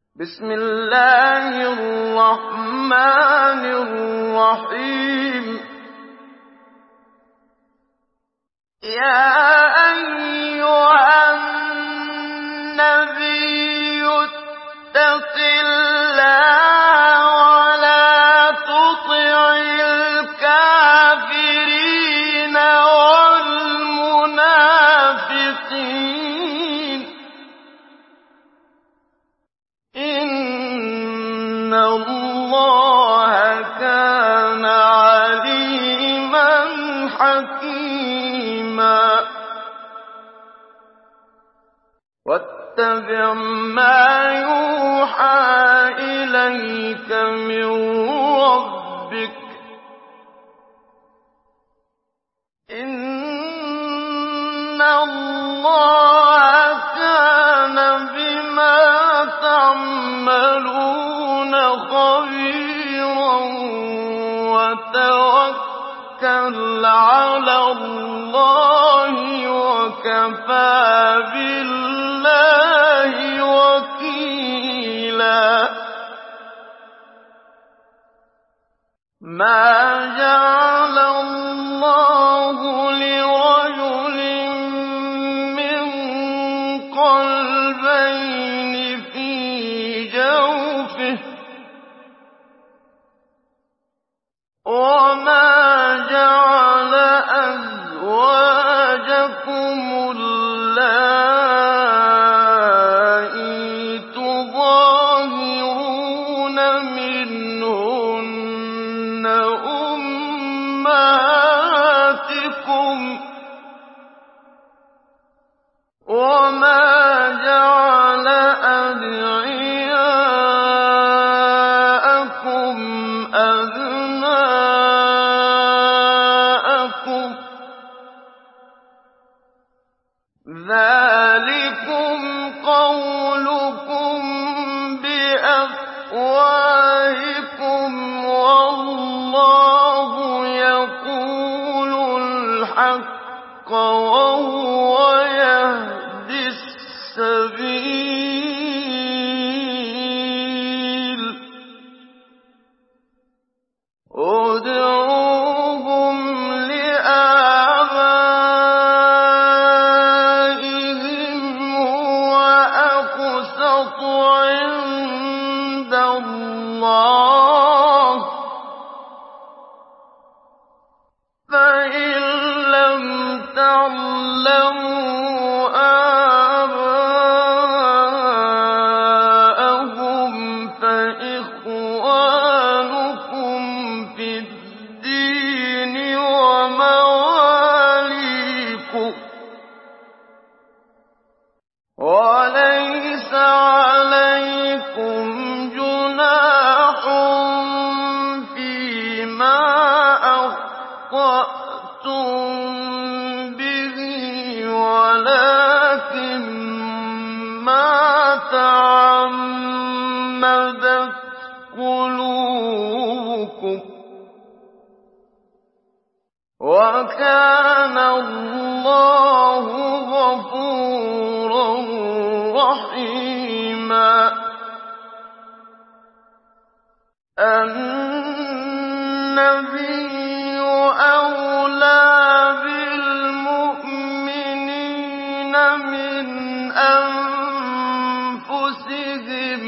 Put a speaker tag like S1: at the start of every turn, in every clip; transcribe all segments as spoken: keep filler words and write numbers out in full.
S1: بسم الله الرحمن الرحيم يا أيها النبي اتق الله ولا تطع الكافرين والمنافقين إن الله كان عليما حكيما واتبع ما يوحى إليك من ربك إن الله كان بما تعملون خبيرا وتوكل على الله وكفى بالله وكيلا ما جعل الله لرجل من قلبين في جوفه وما جعل أزواجكم اللائي تظاهرون منهن أمهاتكم وما جعل أدعياءكم أبناءكم ذلكم قولكم بأفواهكم والله يقول الحق وهو يهدي السبيل ادعوهم لآبائهم هو أقسط عند الله فإن لم تعلموا آباءهم فإخوانكم في الدين ومواليكم وليس عليكم جناح فيما أخطأتم به ولكن ما تعمدت قلوبكم وكان الله غفورا رحيما النبي أولى بالمؤمنين من أنفسهم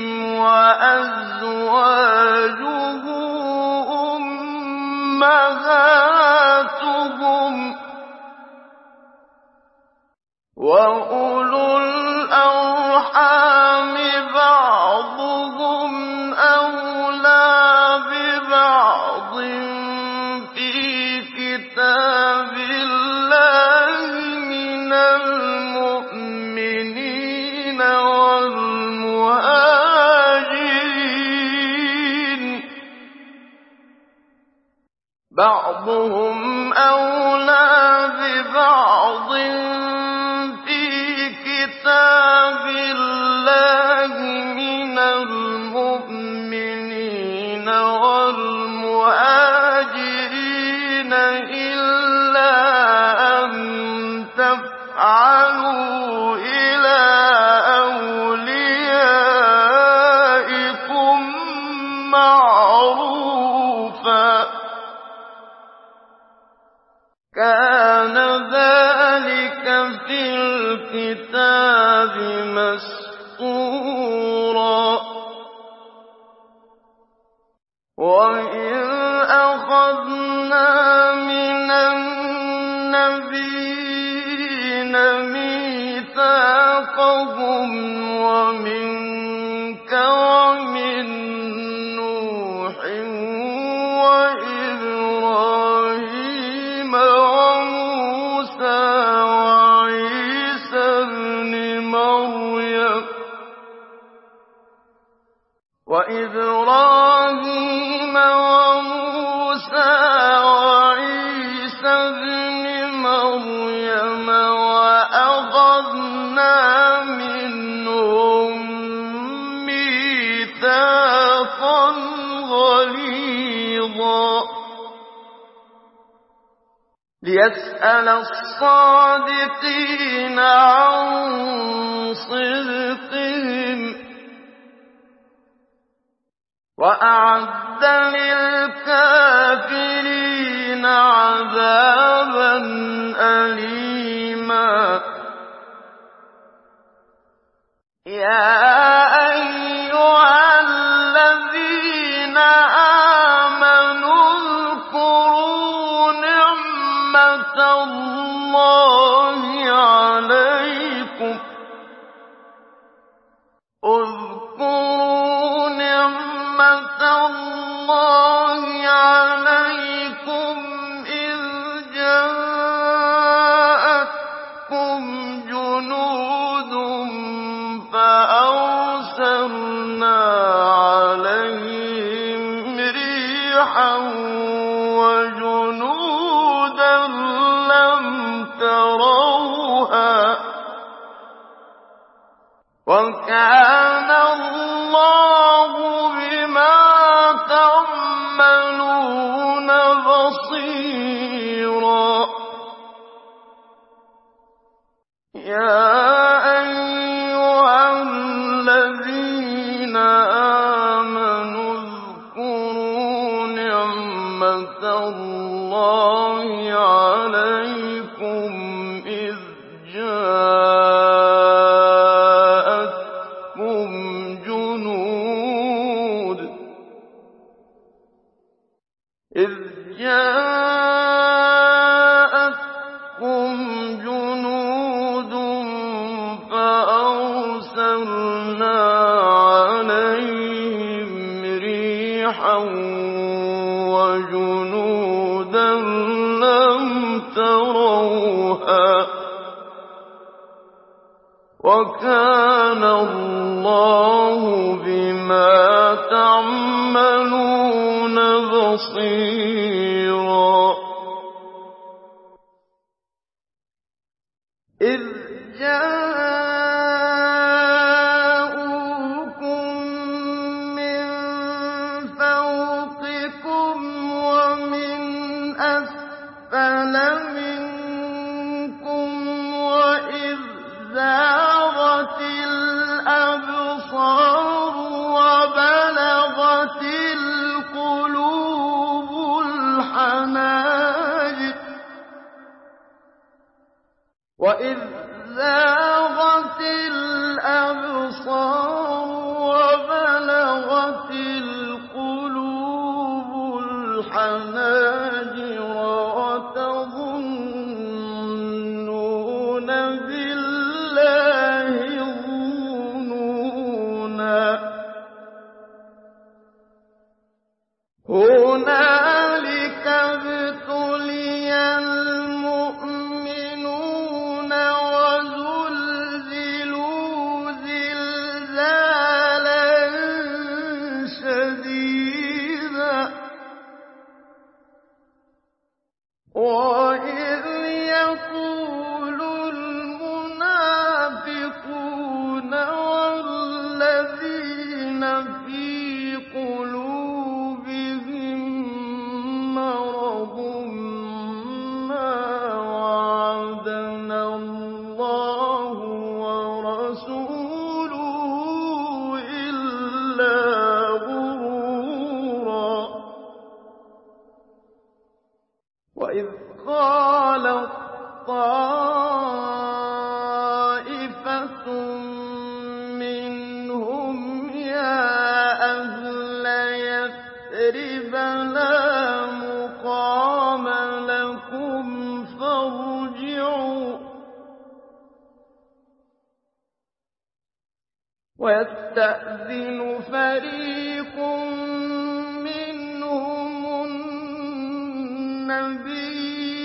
S1: وأزواجه أمهاتهم وأولو الأرحام بعضهم أولى ببعض في كتاب الله من المؤمنين والمهاجرين بعضهم أولى ببعض في كتاب الله من المؤمنين والمهاجرين إلا أن تفعلوا إلى أوليائكم الكتاب مسطورا وإذ أخذنا من النبيين ميثاقهم ومنك ومن نوح وإبراهيم وموسى وعيسى ابن مريم وإبراهيم وموسى وعيسى ابن مريم وأخذنا منهم ميثاقا غليظا ليسأل الصادقين عن صدقهم وأعد للكافرين عذابا أليما يا أيها الذين آمنوا اذكروا نعمة الله عليكم اذكروا نعمة الله عليكم إذ جاءتكم جنود فأرسلنا عليهم ريحا وجنودا لم تروها وكان الله بما تعملون بصيرا يا أيها الذين آمنوا اذكروا نعمة الله عليكم إذ جاءتكم جنود إذ جاءتكم جنود فأرسلنا عليهم ريحا وجنودا لم تروها وكان الله بما تعملون بصيرا إذ جاءوكم من فوقكم ومن أسفل منكم وإذ زاغت الأبصار وبلغت القلوب الحناجر وإذ زاغت الأبصار وبلغت القلوب الحناجر وتظنون بالله الظنونا هنالك ابتلي المؤمنون وزلزلوا زلزالا شديدا وإذ يقول المنافقون والذين في قلوبهم مرض ما وعدنا الله ورسوله إلا غرورا وإذ قالت طائفة يستأذن فريق منهم النبي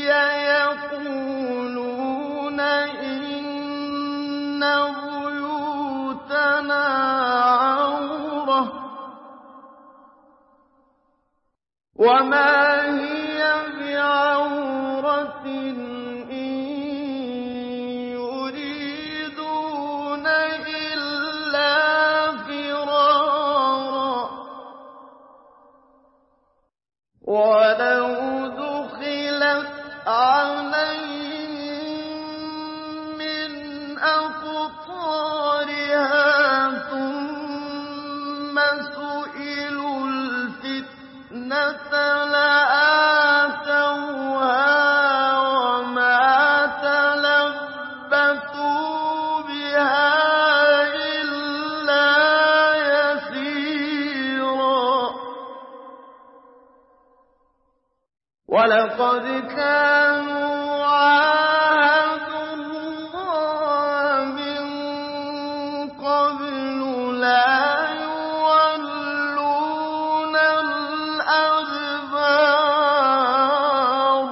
S1: يقولون إن بيوتنا عورة وما هي بعورة إن يريدون إلا فرارا ولو دخلت عليهم من أقطارها ثم سئلوا الفتنة لآتوها وما تلبثوا بها إلا يسيرا ولقد كانوا عاهدوا الله من قبل لا يولون الأدبار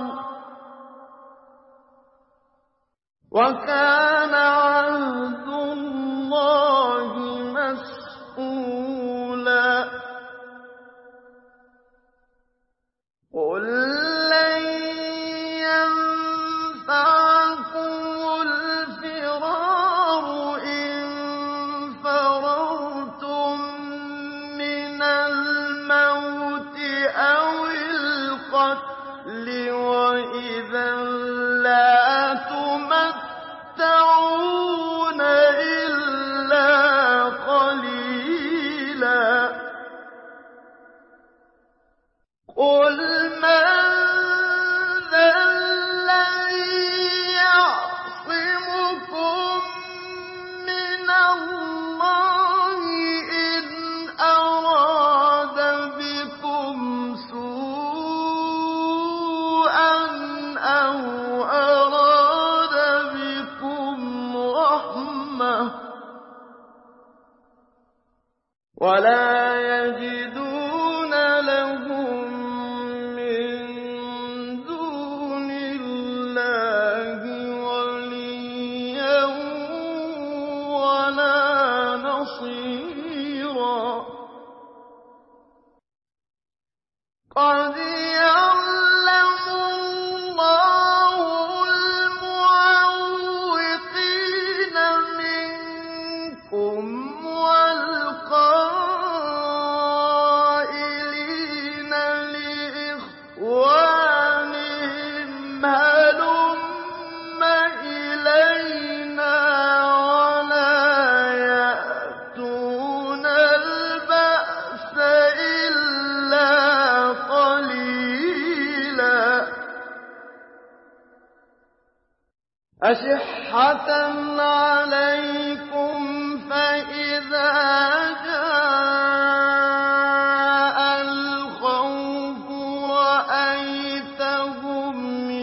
S1: وكان عهد الله مسئولا قل لن ينفعكم الفرار إن فررتم من الموت أو القتل وإذا لا تمتعون إلا قليلا قل من ذا الذي يعصمكم من الله إن أراد بكم سوءا أو أراد بكم رحمة ولا يجدون لهم من دون الله وليا ولا نصيرا قد يعلم الله المعوقين منكم والقائلين لإخوانهم هلم إلينا ولا يأتون البأس إلا قليلا أشحة عليكم فإذا جاء الخوف رأيتهم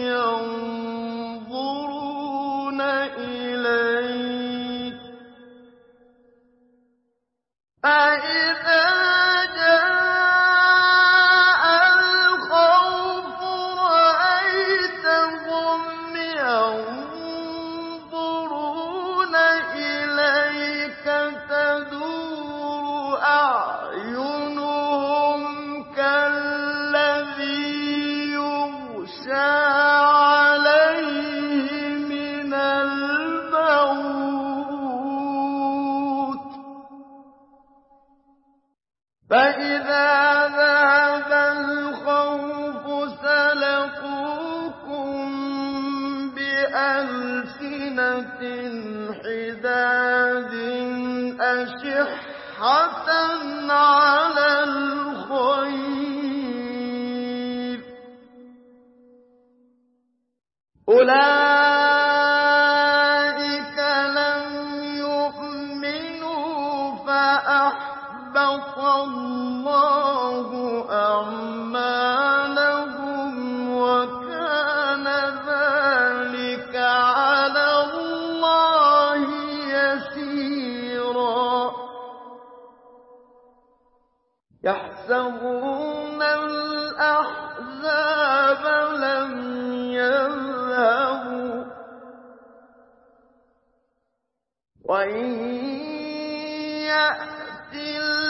S1: ينظرون إليك فإذا جاء الخوف رأيتهم ينظرون إليك تدور أعينهم كالذي يغشى عليه من الموت فإذا ذهب الخوف سلقوكم بألسنة حداد أشحة على الخير أولئك لم يؤمنوا فأحبط الله أعمالهم وكان ذلك على الله يسيرا يحسبون الأحزاب لم يذهبوا وإن يأتي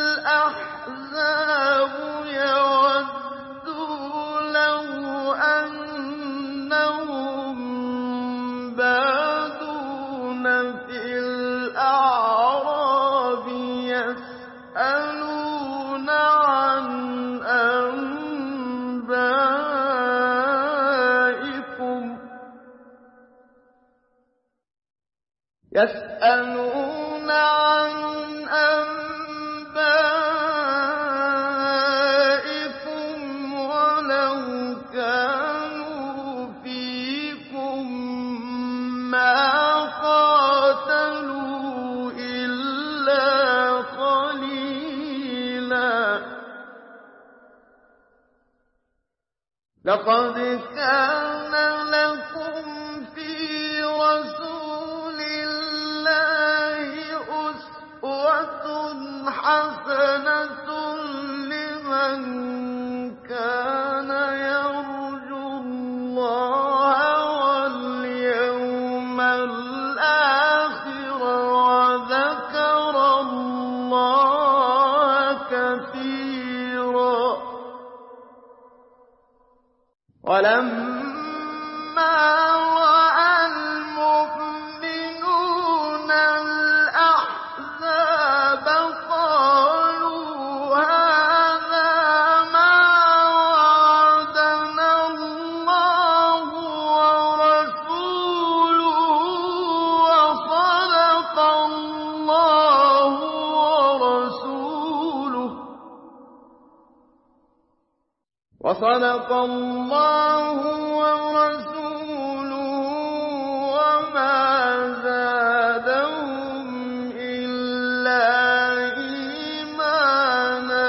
S1: الأحزاب يودوا لو أنهم بادون في الأعراب يسألون عن أنبائكم يسألون عن أنبائكم ولو كانوا فيكم ما قاتلوا إلا قليلا لقد كان لكم في رسول الله أسوة حسنة لمن كان يرجو الله واليوم الآخر وذكر الله كثيرا ولما رأى المؤمنون الأحزاب قالوا هذا ما وعدنا الله ورسوله وصدق الله ورسوله وصدق الله ورسوله وما زادهم إلا إيمانا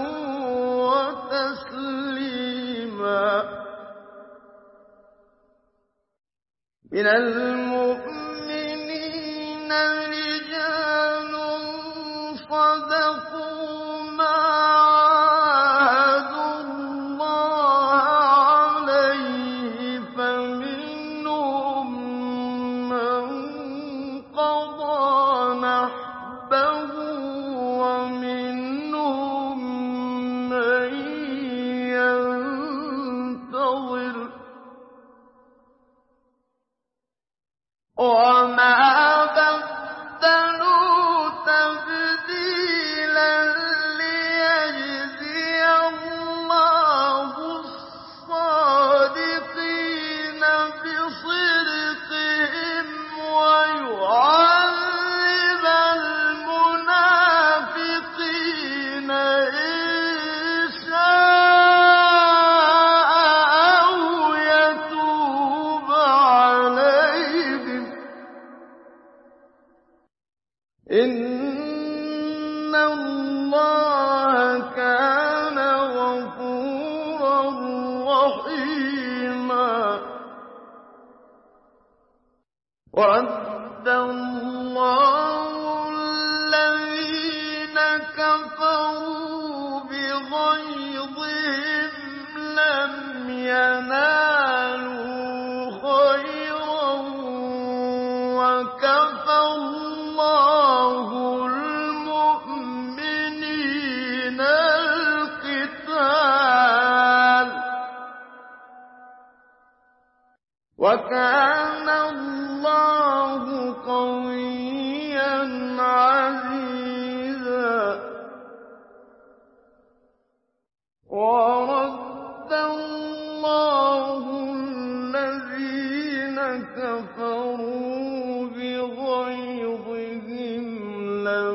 S1: وتسليما من المؤمنين رجال صدقوا ما عاهدوا الله عليه فمنهم من قضى نحبه ومنهم من ينتظر وما بدلوا تبديلا ليجزي الله الصادقين بصدقهم ويعذب المنافقين إن شاء أو يتوب عليهم إن الله كان غفورا رحيما ورد الله الذين كفروا بغيظهم لم ينالوا خيرا وكفى الله المؤمنين القتال وكان الله قويا عزيزا ورد الله الذين كفروا بغيظهم لم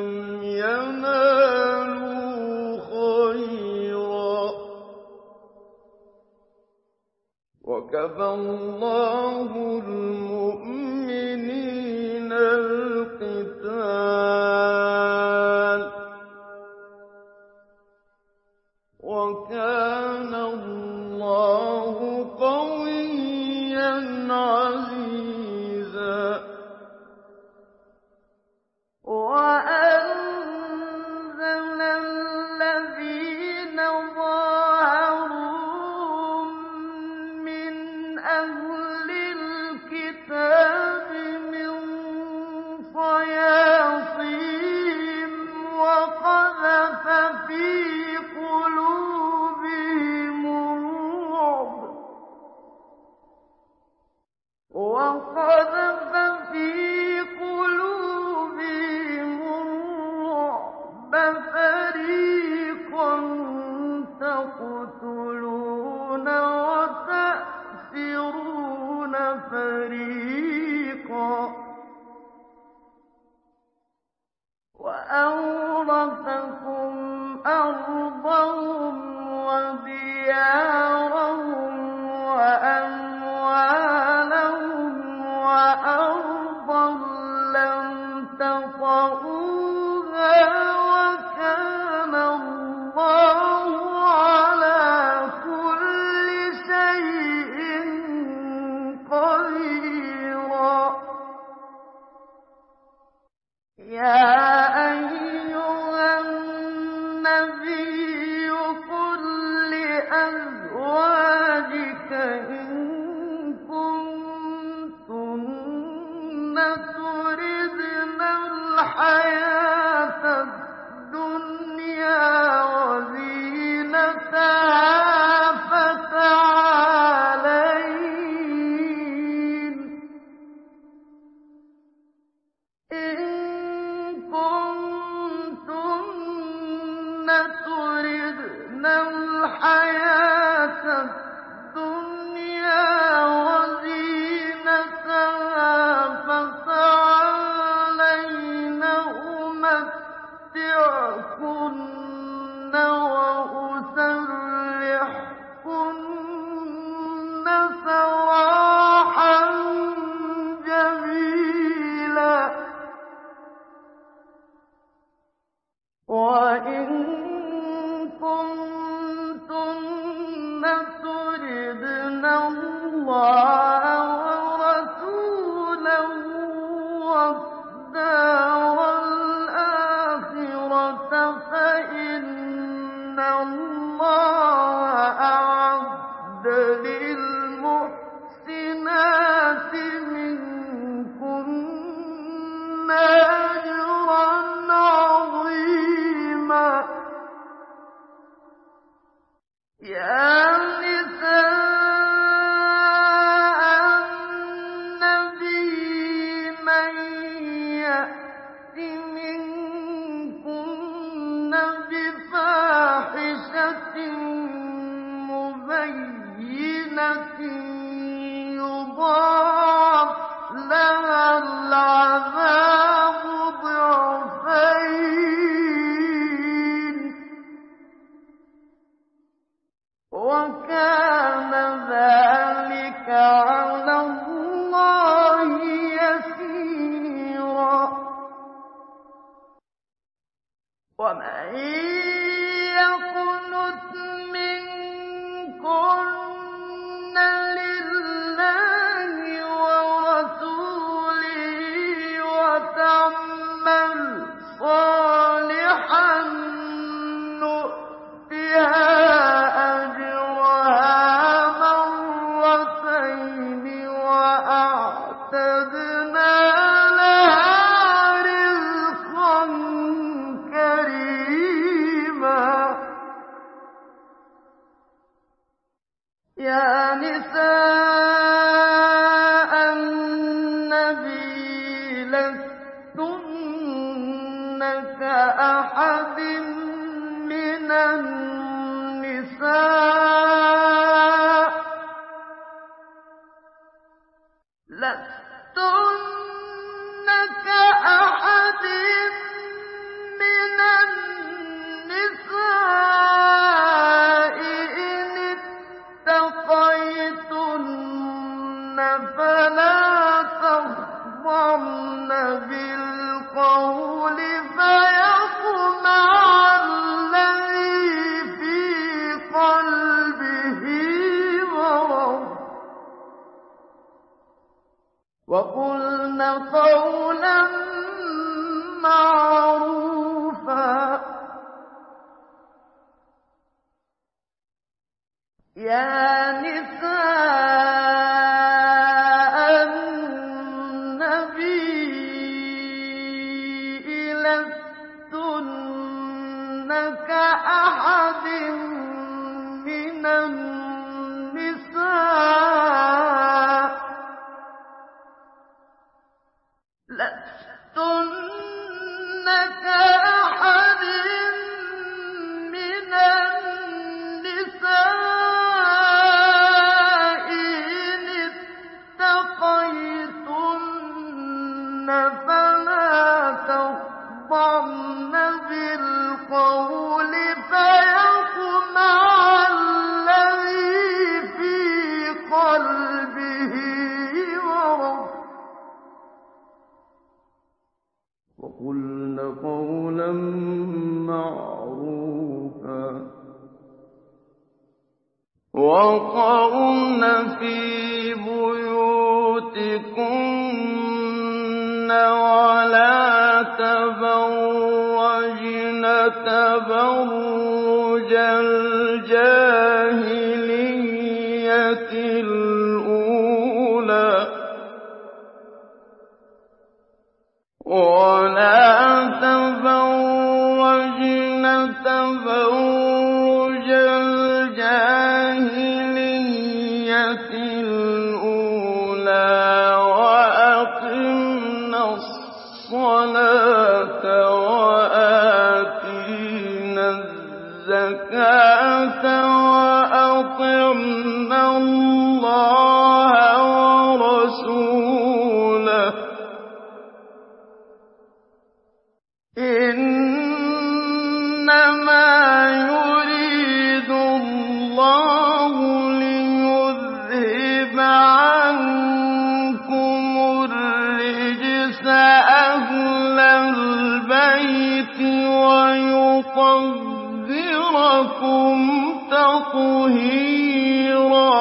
S1: ينالوا خيرا وكفى الله المؤمنين القتال وكان الله قويا عزيزا وأنزل الذين أرضهم وديارهم وأموالهم وأرضا لم تطئوها وكان الله على كل شيء قديرا. يا أيها النبي قل لأزواجك إن كنتن تردن الحياة الدنيا وزينتها فتعالين إن كنتن تردن الحياة الدنيا وزينتها فتعالين أمتعكن وأسرحكن سراحا جميلا. وإن كنتن تردن الله ورسوله والدار الآخرة فإن الله أعد للمحسنات منكن أجرا عظيما. يا نساء النبي من يأت منكن بفاحشة مبينة يضاعف لها العذاب ضعفين وكان ذلك على الله يسيرا. ومن يقنت منكن لله ورسوله وتعمل صالحا نؤتها أجرها مرتين وأعتدنا لها رزقا كريما. يا نساء النبي لستن كأحد من النساء لستن كأحد من النساء إن اتقيتن فلا تخضعن بالقول فيطمع الذي في قلبه مرض وقلن قولا معروفا. يا نساء النبي لستن كأحد من النساء لستن كأحد من النساء إن اتقيتن فلا تخضعن بالقول وَقَرْنَ فِي بُيُوتِكُنَّ وَلَا تَبَرَّجْنَ تَبَرُّجَ الْجَاهِلِيَّةِ الْأُولَىٰ وَلَا تَبَرَّجْنَ تَبَرُّجَ الْجَاهِلِيَّةِ الْأُولَىٰ وَأَقِمْنَ الصَّلَاةَ وَآتِينَ الزَّكَاةَ وَأَطِعْنَ اللَّهَ وَرَسُولَهُ ۚ إِنَّمَا يُرِيدُ اللَّهُ لِيُذْهِبَ عَنكُمُ الرِّجْسَ أَهْلَ الْبَيْتِ وَيُطَهِّرَكُمْ تَطْهِيرًا.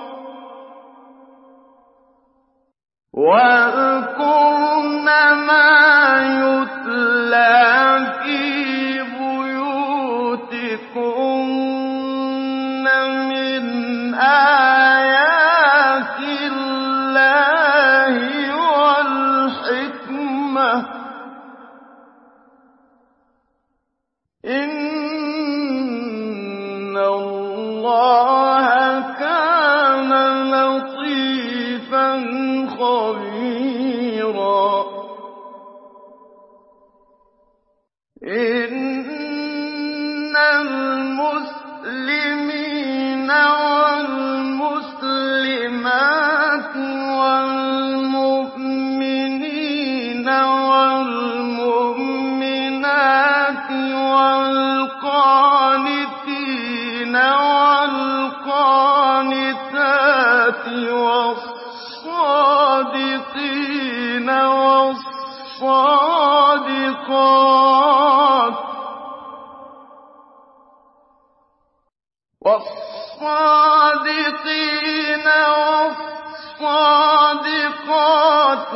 S1: وَاذْكُرْنَ مَا يُتْلَىٰ فِي بُيُوتِكُنَّ مِنْ آيَاتِ اللَّهِ وَالْحِكْمَةِ ۚ إِنَّ اللَّهَ كَانَ لَطِيفًا خَبِيرًا. إِنَّ الْمُسْلِمِينَ وَالْمُسْلِمَاتِ وَالْمُؤْمِنِينَ وَالْمُؤْمِنَاتِ وَالْقَانِتِينَ وَالْقَانِتَاتِ وَالصَّادِقِينَ وَالصَّادِقَاتِ وَالصَّادِقِينَ وَالصَّادِقَاتِ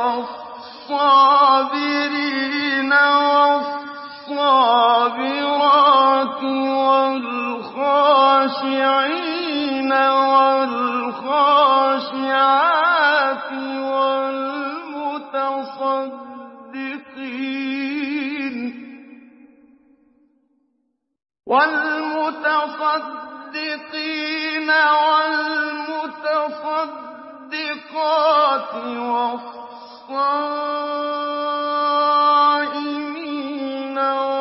S1: وَالصَّابِرِينَ وَالصَّابِرَاتِ وَالْخَاشِعِينَ وَالْخَاشِعَاتِ وَالْمُتَصَدِّقِينَ وَالْمُتَصَدِّقِينَ وَالْمُتَصَدِّقَاتِ وَالصَّائِمِينَ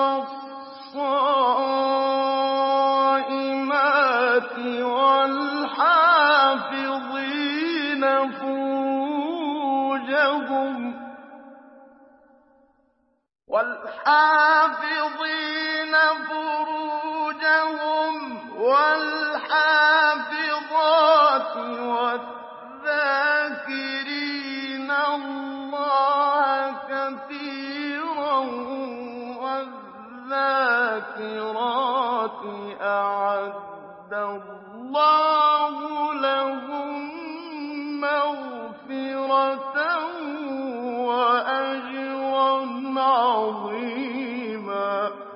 S1: وَالصَّائِمَاتِ وَالْحَافِظِينَ فُرُوجَهُمْ وَالْحَافِظِينَ فُرُوجَهُمْ وَالْحَافِظَاتِ وَالذَّاكِرِينَ اللَّهَ كَثِيرًا وَالذَّاكِرَاتِ أَعَدَّ اللَّهُ لَهُم مَّغْفِرَةً وَأَجْرًا عَظِيمًا.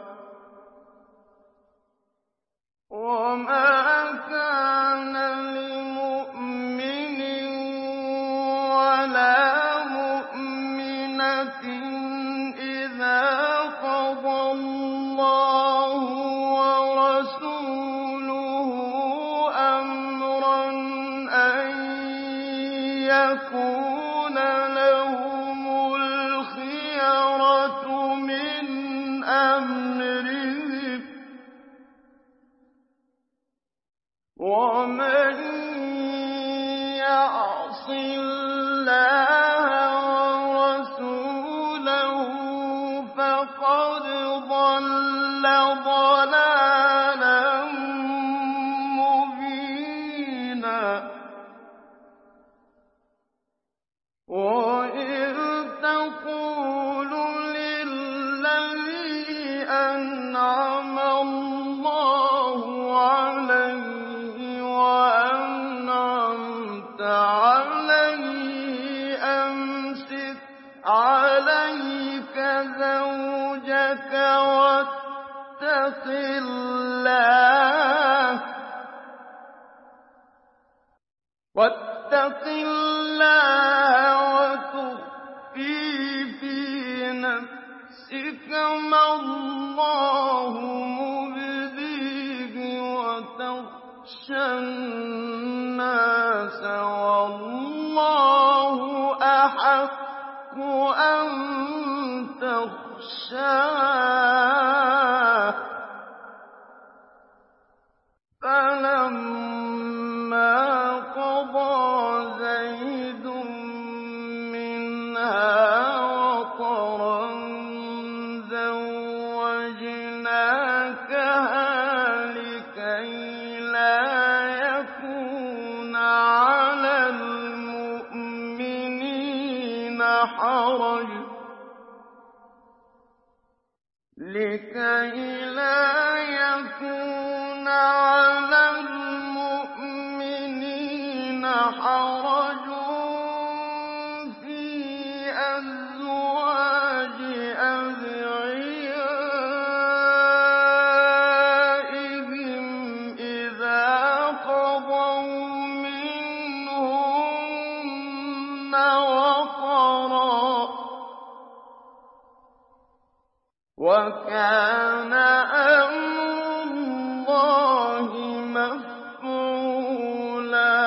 S1: وَمَا كَانَ لِمُؤْمِنٍ وَلَا مُؤْمِنَةٍ إِذَا قَضَى اللَّهُ وَرَسُولُهُ أَمْرًا أَن يَكُونَ لَهُمُ الْخِيَرَةُ مِنْ أَمْرِهِمْ ۗ وَمَن يَعْصِ اللَّهَ وَرَسُولَهُ فَقَدْ ضَلَّ ضَلَالًا مُّبِينًا. وَإِذْ تَقُولُ لِلَّذِي أَنْعَمَ اللَّهُ عَلَيْهِ اللَّهَ وَاتَّقِ اللَّهَ وَتُخْفِي فِي نَفْسِكَ مَا اللَّهُ مُبْدِيهِ وَتَخْشَى النَّاسَ وَاللَّهُ أَحَقُّ أَن تَخْشَاهُ فَلَمَّا قَضَىٰ زَيْدٌ مِّنْهَا وَطَرًا زَوَّجْنَاكَهَا لِكَيْ لَا يَكُونَ عَلَى الْمُؤْمِنِينَ حَرَجٌ لِكَيْ لا يكون على المؤمنين حرج في أزواج أدعيائهم إذا قضوا منهن وطرا وَكَانَ أَمْرُ اللَّهِ مَفْعُولًا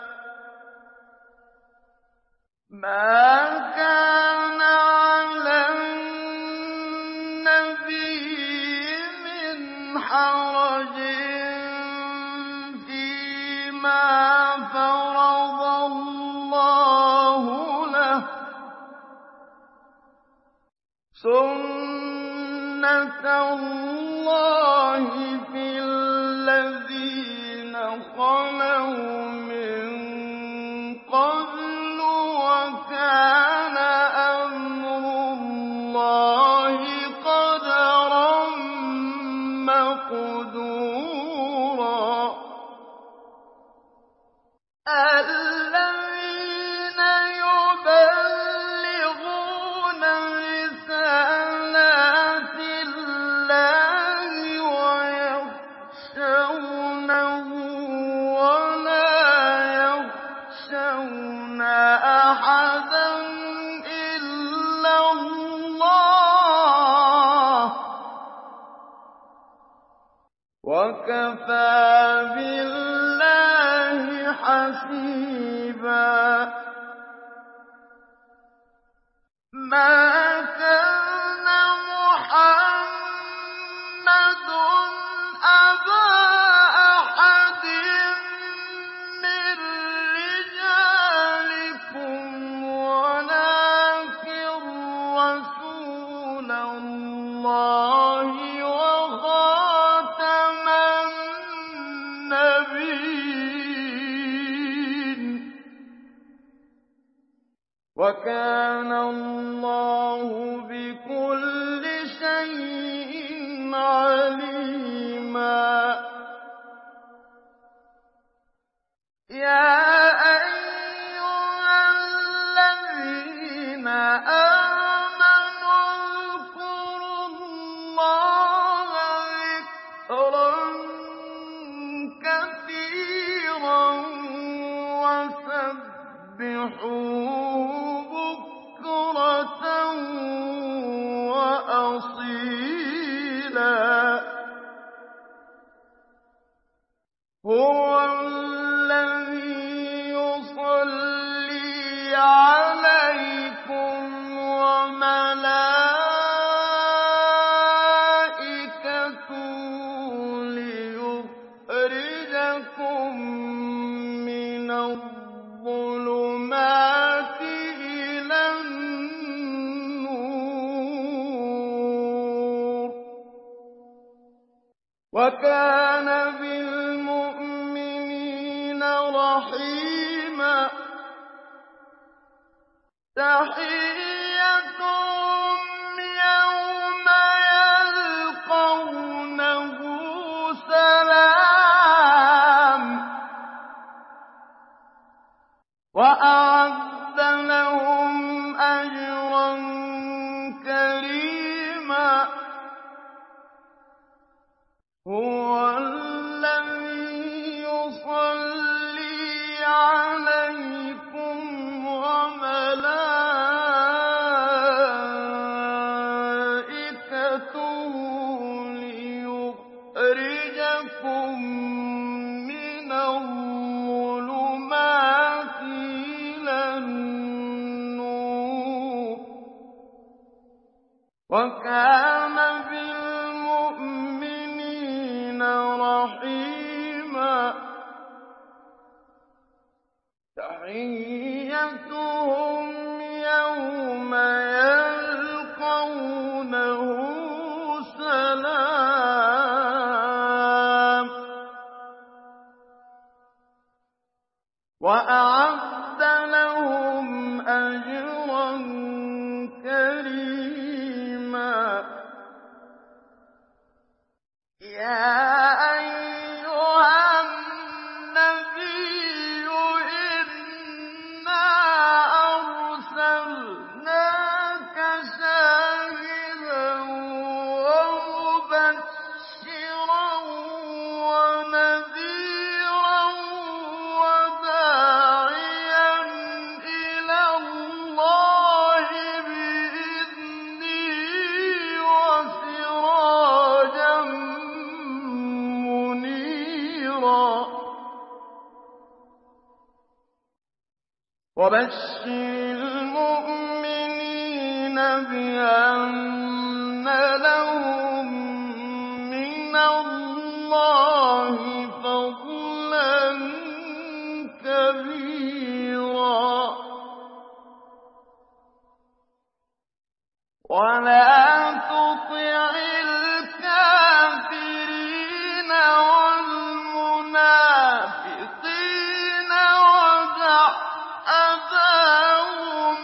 S1: مَا كَانَ عَلَى النَّبِيِّ مِنْ حَرَجٍ فِيمَا فَرَضَ اللَّهُ لَهُ سُنَّةَ اللَّهِ فِي الَّذِينَ خَلَوْا مِن قَبْلُ وَكَانَ أَمْرُ اللَّهِ قَدَرًا مَّقْدُورًا الَّذِينَ يُبَلِّغُونَ رِسَالَاتِ اللَّهِ وَيَخْشَوْنَهُ وَلَا يَخْشَوْنَ أَحَدًا إِلَّا اللَّهَ ۗ وَكَفَىٰ بِاللَّهِ حَسِيبًا مَا كَانَ مُحَمَّدٌ أَبَا أَحَدٍ مِّن رِّجَالِكُمْ وَلَٰكِن رَّسُولَ اللَّهِ وَخَاتَمَ النَّبِيِّينَ وَكَانَ اللَّهُ بِكُلِّ شَيْءٍ عَلِيمًا يَا أَيُّهَا الَّذِينَ آمَنُوا اذْكُرُوا اللَّهَ ذِكْرًا كَثِيرًا وَسَبِّحُوهُ بُكْرَةً وَأَصِيلًا هُوَ الَّذِي يُصَلِّي عَلَيْكُمْ وَمَلَائِكَتُهُ لِيُخْرِجَكُم مِّنَ الظُّلُمَاتِ إِلَى النُّورِ ۚ وَكَانَ بِالْمُؤْمِنِينَ رَحِيمًا تَحِيَّتُهُمْ يَوْمَ يَلْقَوْنَهُ سَلَامٌ ۚ وَأَعَدَّ لَهُمْ أَجْرًا كَرِيمًا تَخْرِيجَكُم مِّنَ الظُّلُمَاتِ إِلَى النُّورِ ۚ وَكَانَ بِالْمُؤْمِنِينَ رَحِيمًا. تَحِيَّتُهُمْ يَوْمَ يَلْقَوْنَهُ سَلَامٌ ۚ وَأَعَدَّ لَهُمْ أَجْرًا كَرِيمًا. يَا أَيُّهَا النَّبِيُّ إِنَّا أَرْسَلْنَاكَ شَاهِدًا وَمُبَشِّرًا وَنَذِيرًا وَدَاعِيًا إِلَى اللَّهِ بِإِذْنِهِ وَسِرَاجًا مُّنِيرًا. وَبَشِّرِ الْمُؤْمِنِينَ بِأَنَّ لَهُم مِّنَ اللَّهِ فَضْلًا كَبِيرًا. وَلَا تُطِعِ الْكَافِرِينَ وَالْمُنَافِقِينَ وَدَعْ أَذَاهُمْ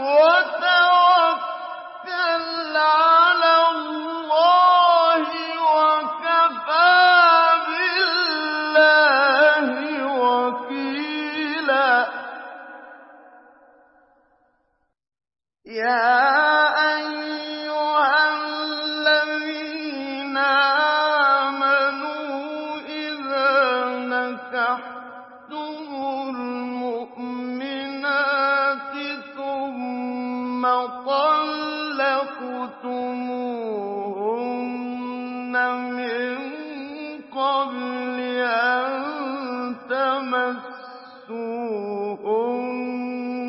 S1: وَتَوَكَّلْ عَلَى اللَّهِ ۚ وَكَفَىٰ بِاللَّهِ وَكِيلًا. يَا أَيُّهَا الَّذِينَ آمَنُوا إِذَا نَكَحْتُمُ الْمُؤْمِنَاتِ ثُمَّ طَلَّقْتُمُوهُنَّ مِن قَبْلِ أَن تَمَسُّوهُنَّ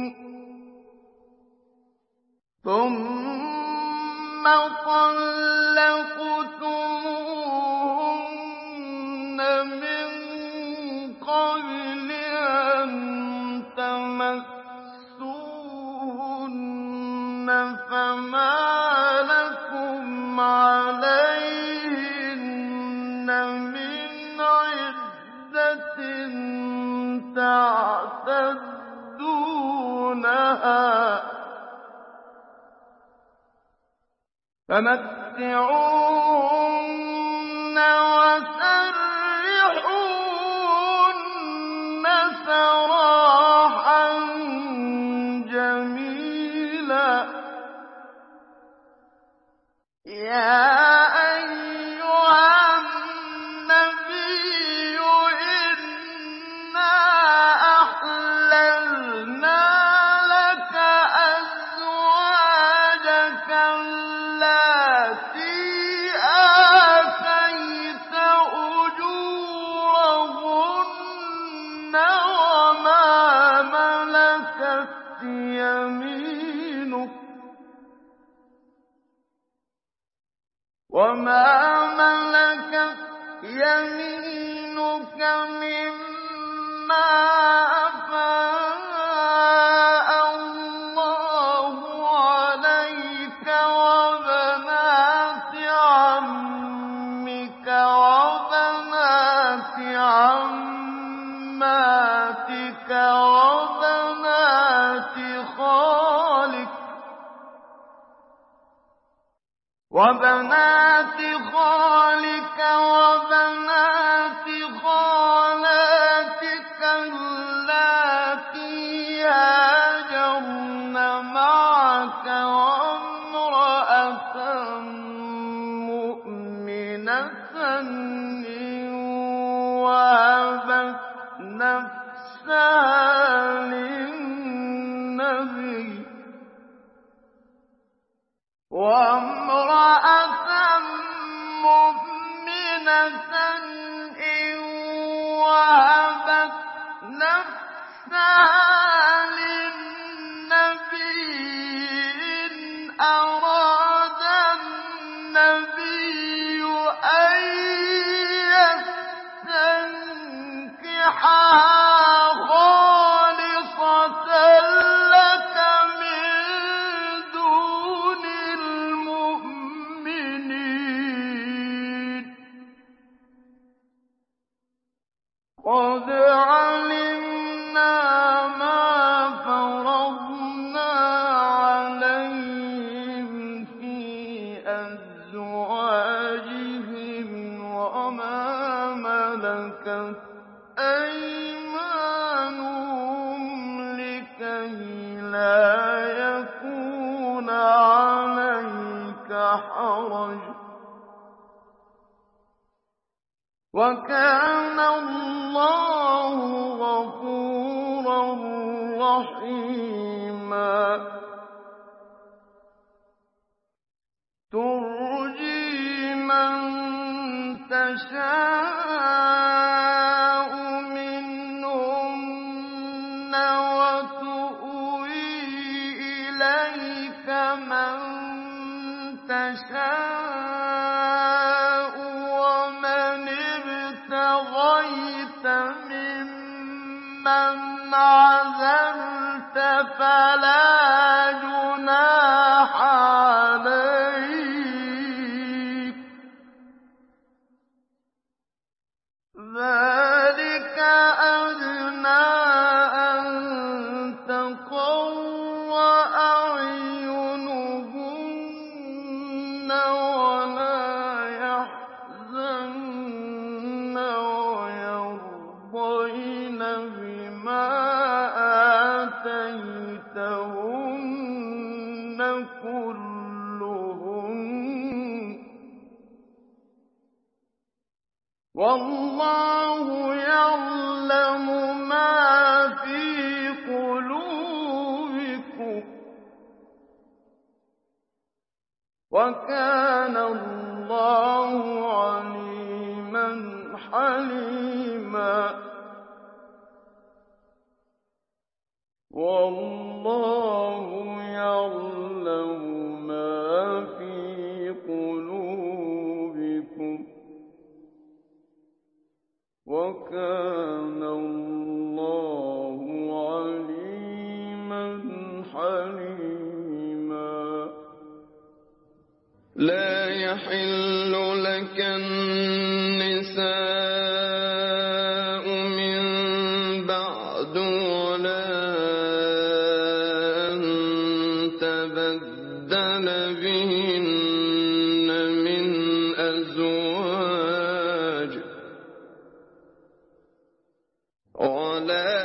S1: ثُمَّ طَلَّقْتُمُوهُنَّ مِن قَبْلِ أَن تَمَسُّوهُنَّ فَمَا لَكُمْ عَلَيْهِنَّ مِنْ عِدَّةٍ تَعْتَدُّونَهَا ۖ فَمَتِّعُوهُنَّ وَسَرِّحُوهُنَّ سَرَاحًا جَمِيلًا. يَا أَيُّهَا النَّبِيُّ إِنَّا أَحْلَلْنَا لَكَ أَزْوَاجَكَ اللَّاتِي آتَيْتَ أُجُورَهُنَّ وَمَا مَلَكَتْ يَمِينُكَ وَمَا مَلَكَتْ يَمِينُكَ مِمَّا أَفَاءَ اللَّهُ عَلَيْكَ وَبَنَاتِ عَمِّكَ وَبَنَاتِ عَمَّاتِكَ وَبَنَاتِ خَالِكَ وَبَنَاتِ خَالِكَ وَبَنَاتِ خَالَاتِكَ اللَّاتِي هَاجَرْنَ مَعَكَ وَامْرَأَةً مُّؤْمِنَةً إِن وَهَبَتْ نَفْسَهَا لِلنَّبِيِّ وَامْرَأَةً مُّؤْمِنَةً وَهَبَتْ نَفْسَهَا لِلنَّبِيِّ إِنْ أَرَادَ النَّبِيُّ أَن يَسْتَنكِحَهَا خَالِصَةً لَّكَ مِن دُونِ الْمُؤْمِنِينَ قَدْ عَلِمْنَا مَا فَرَضْنَا عَلَيْهِمْ فِي أَزْوَاجِهِمْ وَمَا مَلَكَتْ أَيْمَانُهُمْ لِكَيْ لَا يَكُونَ عَلَيْكَ حَرَجٌ ۗ وَكَانَ اللَّهُ غَفُورًا رَّحِيمًا تُرْجِي مَن تَشَاءُ مِنْهُنَّ وَتُؤْوِي إِلَيْكَ مَن تَشَاءُ وَمَنِ ابْتَغَيْتَ مِمَّنْ عَزَلْتَ فَلَا جُنَاحَ عَلَيْكَ ۚ ذَٰلِكَ أَدْنَىٰ أَن تَقَرَّ أَعْيُنُهُنَّ وَلَا يَحْزَنَّ وَيَرْضَيْنَ بِمَا آتَيْتَهُنَّ كُلُّهُنَّ ۚ وَاللَّهُ يَعْلَمُ مَا فِي قُلُوبِكُمْ ۚ وَكَانَ اللَّهُ عَلِيمًا حَلِيمًا وَاللَّهُ يَعْلَمُ مَا فِي قُلُوبِكُمْ ۚ وَكَانَ اللَّهُ عَلِيمًا حَلِيمًا لَا يَحِلُّ لَكَ النِّسَاءُ مِن بَعْدُ وَلَا أَن تَبَدَّلَ بِهِنَّ مِنْ أَزْوَاجٍ وَلَا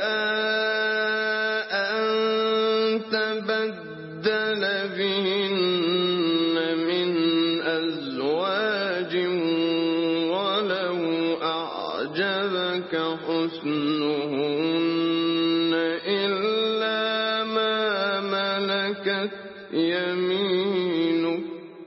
S1: أَن تَبَدَّلَ بِهِنَّ مِنْ أَزْوَاجٍ وَلَوْ أَعْجَبَكَ حُسْنُهُنَّ إِلَّا مَا مَلَكَتْ يَمِينُكَ ۗ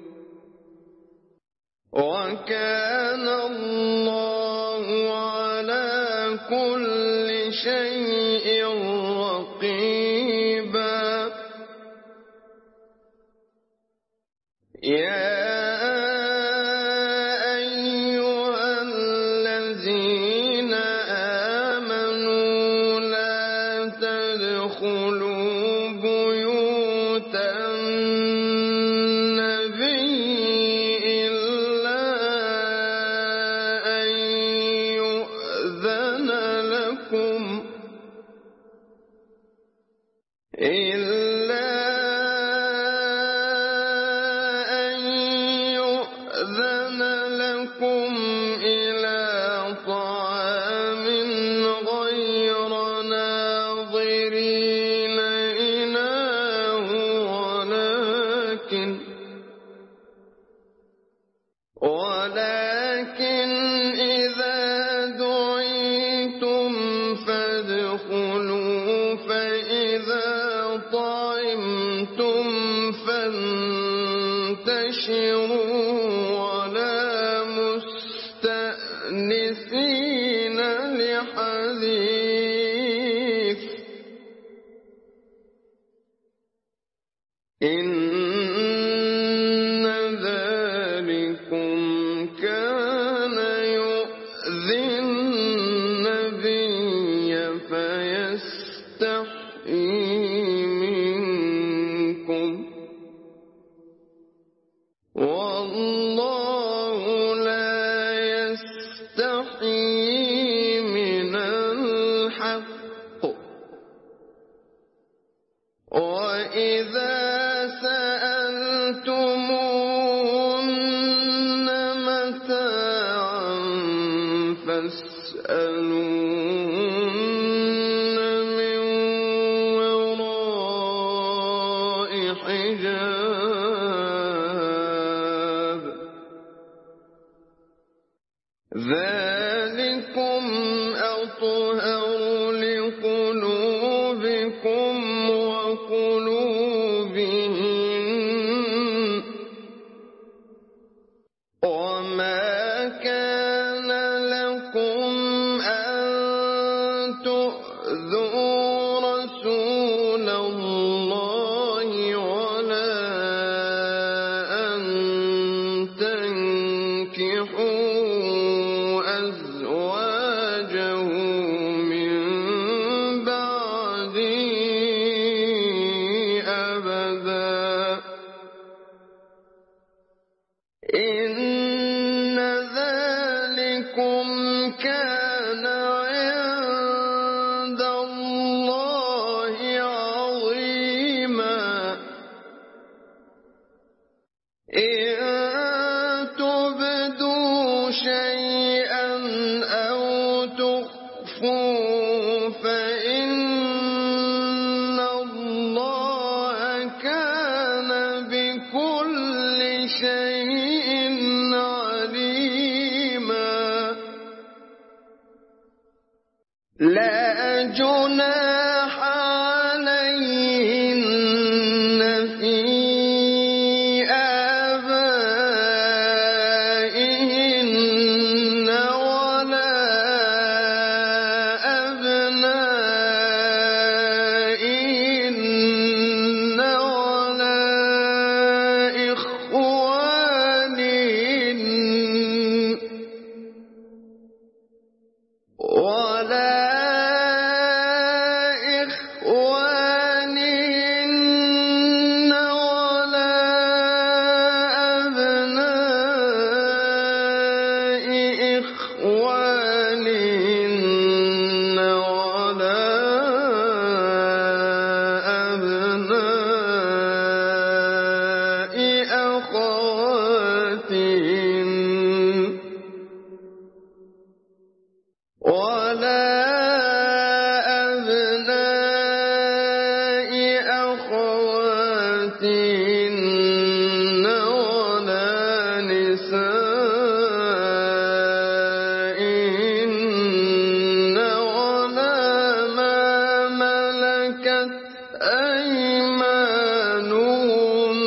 S1: وَكَانَ اللَّهُ عَلَىٰ كُلِّ شَيْءٍ رَّقِيبًا يَا أَيُّهَا الَّذِينَ آمَنُوا لَا تَدْخُلُوا بُيُوتَ النَّبِيِّ إِلَّا أَن يُؤْذَنَ لَكُمْ إِلَّا أَن يُؤْذَنَ لَكُمْ إِلَىٰ طَعَامٍ غَيْرَ نَاظِرِينَ إِنَاهُ وَلَٰكِنْ وَلَٰكِنْ إِذَا دُعِيتُمْ فَادْخُلُوا فَإِذَا طَعِمْتُمْ فَانتَشِرُوا وَلَا مُسْتَأْنِسِينَ بحديث إن ذلكم كان يؤذي النبي فيستحيي منكم والله لا يستحيي من الحق وإذا سألتموهن متاعا فاسألوهن من وراء حجاب ذلكم أطهر لقلوبكم وقلوبهن وما كان لكم أن تؤذوا رسول الله ولا أن تنكحوا أزواجه من بعده أبدا إن ذلكم كان عند الله عظيما إن تبدوا شيئا أو تخفوه فإن الله كان بكل شيء عليما لا جناح عليهن في آبائهن ولا أبنائهن ولا إخوانهن ولا إخوانهن ولا أبناء إخوانهن ولا أبناء أخواتهن ولا أبناء أخواتهن ولا نسائهن ولا ما ملكت أيمانهن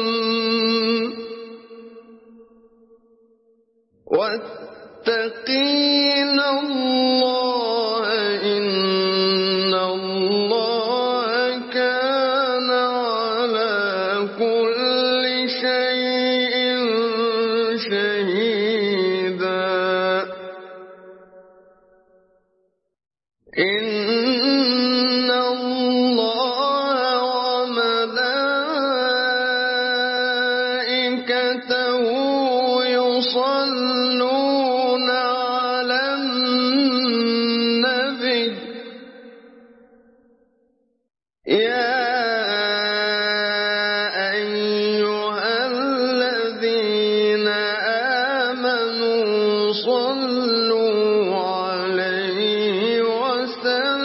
S1: واتقين الله إن الله كان على كل شيء شهيدا إن الله وملائكته يصلون على النبي يا أيها الذين آمنوا صلوا عليه وسلموا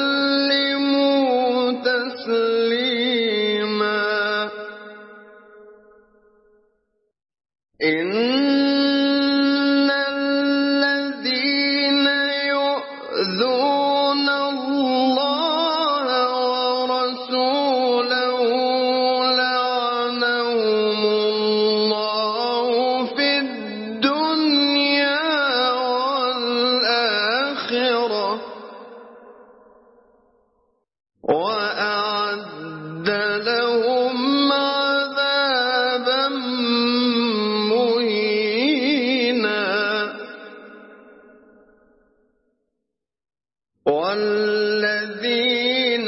S1: والذين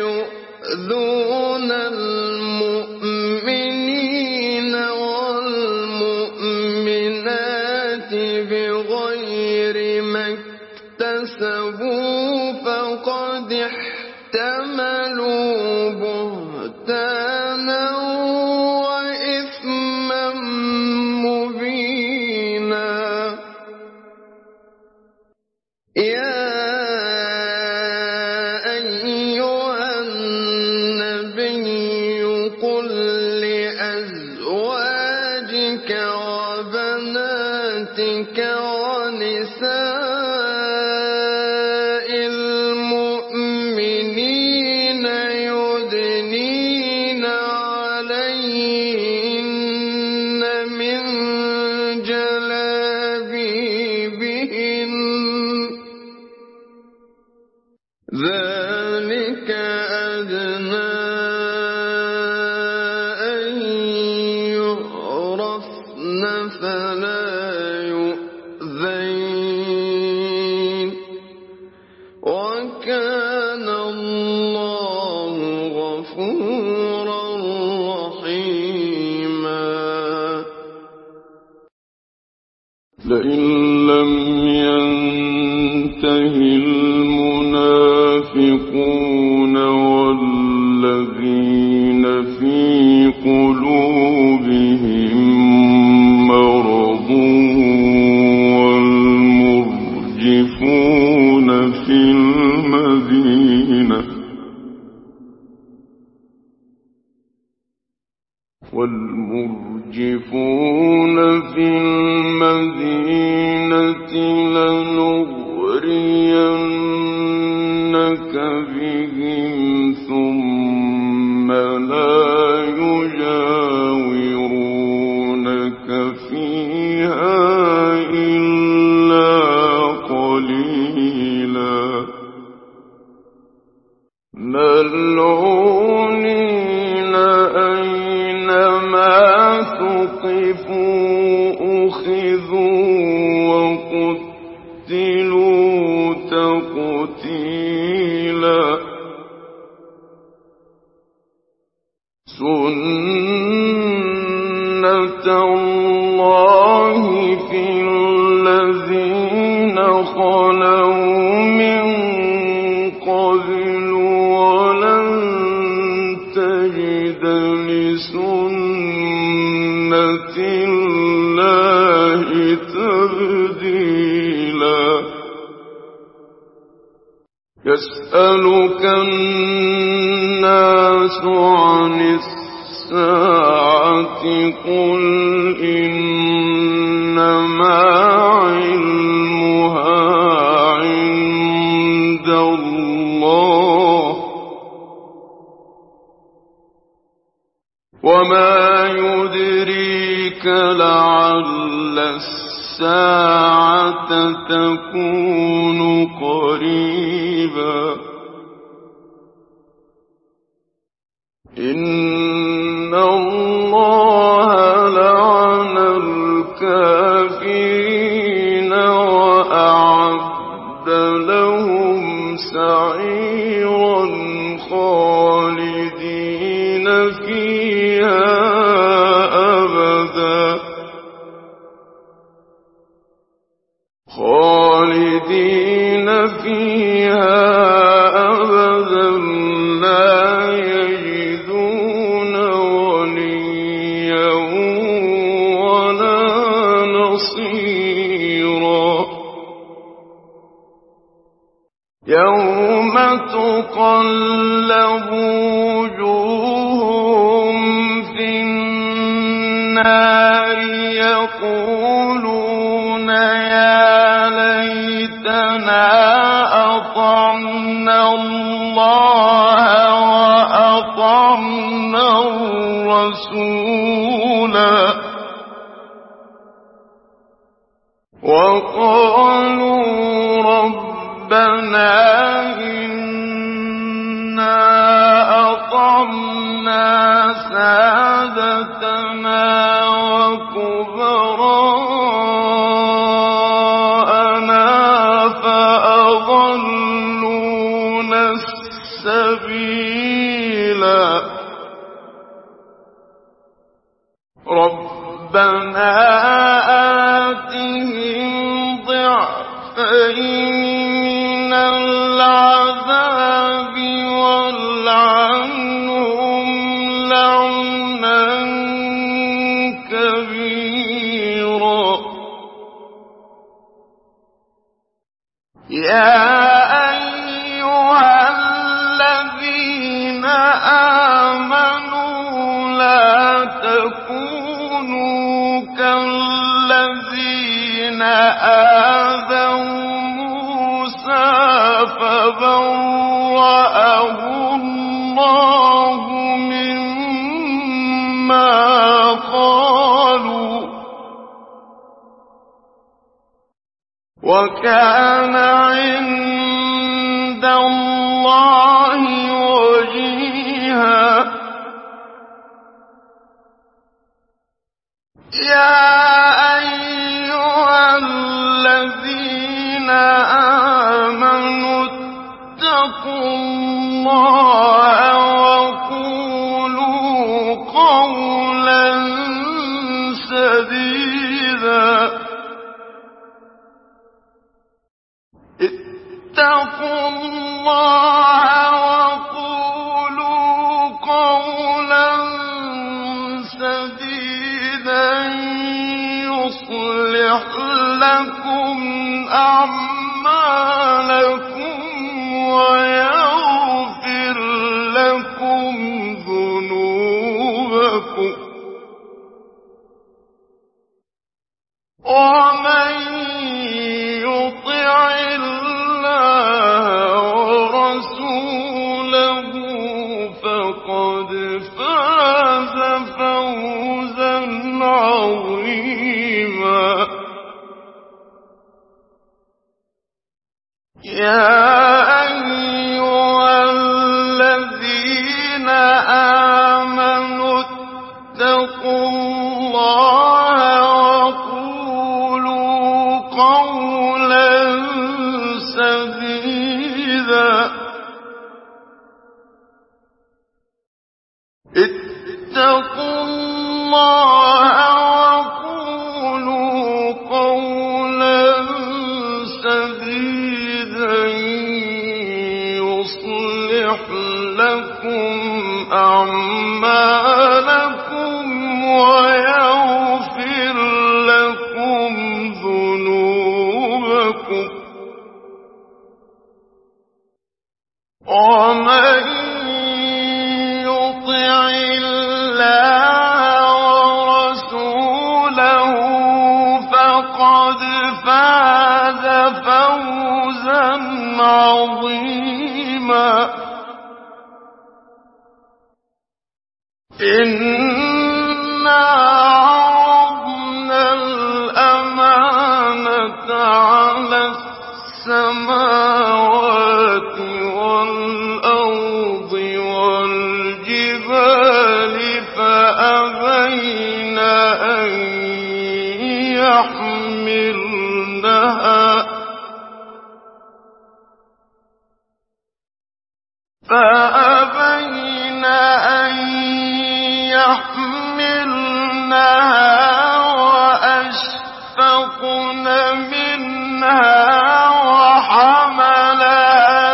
S1: يؤذون المؤمنين والمؤمنات بغير ما اكتسبوا فقد احتملوا بهتانا وإثما مبينا. يا أيها النبي قل لأزواجك وبناتك ونساء المؤمنين يدنين عليهن من جلابيبهن ذلك أدنى أن يعرفن فلا يؤذين وكان الله غفورا رحيما. لئن لم ينتهي المنافقون والذين في قلوبهم مرض والمرجفون في المدينة والمرجفون في المدينة لنغرينك بهم ثم لا يجاورونك فيها إلا قليلا ملعونين أينما ثقفوا أخذوا وقتلوا تقتيلا. سنة الله في الذين خلوا من قبل ولن تجد لسنة الله تبديلا. يسألك الناس عن الساعة قل إنما علمها عند الله وما يدريك لعل الساعة تكون قريبا. إن الله لعن الكافرين وأعد لهم سعيرا خالدين فيها أبدا خالدين فيها أبدا لا يجدون وليا ولا نصيرا. يوم تقلب وجوههم في النار يقولون يا ليتنا أطعنا الله وأطعنا الرسولا وقالوا ربنا إنا أطعنا سادتنا وكبراءنا فأضلوا من العذاب والعنهم لعنا كبيرا. يا أيها الذين آمنوا لا تكونوا كالذين آذوا موسى فبرأه الله مما قالوا وكان عند الله وجيها. يا أيها الذين آمنوا اتقوا الله وقولوا قولا سديدا. اتقوا الله وقولوا قولا سديدا يصلح لكم أعمالكم ويغفر لكم ذنوبكم ومن يطع الله ورسوله فقد فاز فوزا عظيما. يا أيها الذين آمنوا اتقوا الله وقولوا قولا سديدا. اتقوا الله وقولوا قولا سديدا يصلح لكم أعمالكم ويغفر لكم ذنوبكم ومن يطع الله ورسوله فقد فاز فوزا عظيما. إنا عرضنا الأمانة على السماوات والأرض والجبال فأبين أن يحملنها فأبين أن يحملنها وأشفقن منها وحملها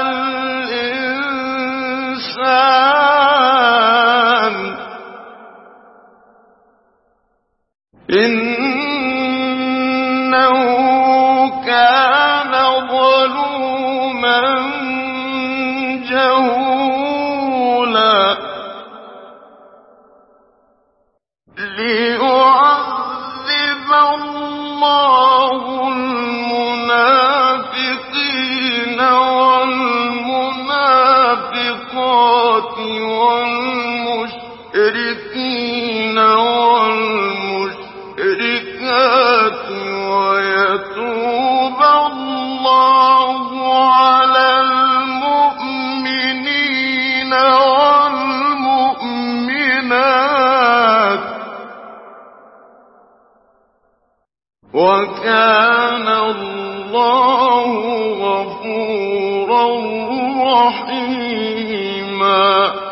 S1: الإنسان إنه كان ظلوما جهولا. ليعذب الله المنافقين والمنافقات والمشركين والمشركات ويتوب الله على المؤمنين والمؤمنات وكان الله غفورا رحيما.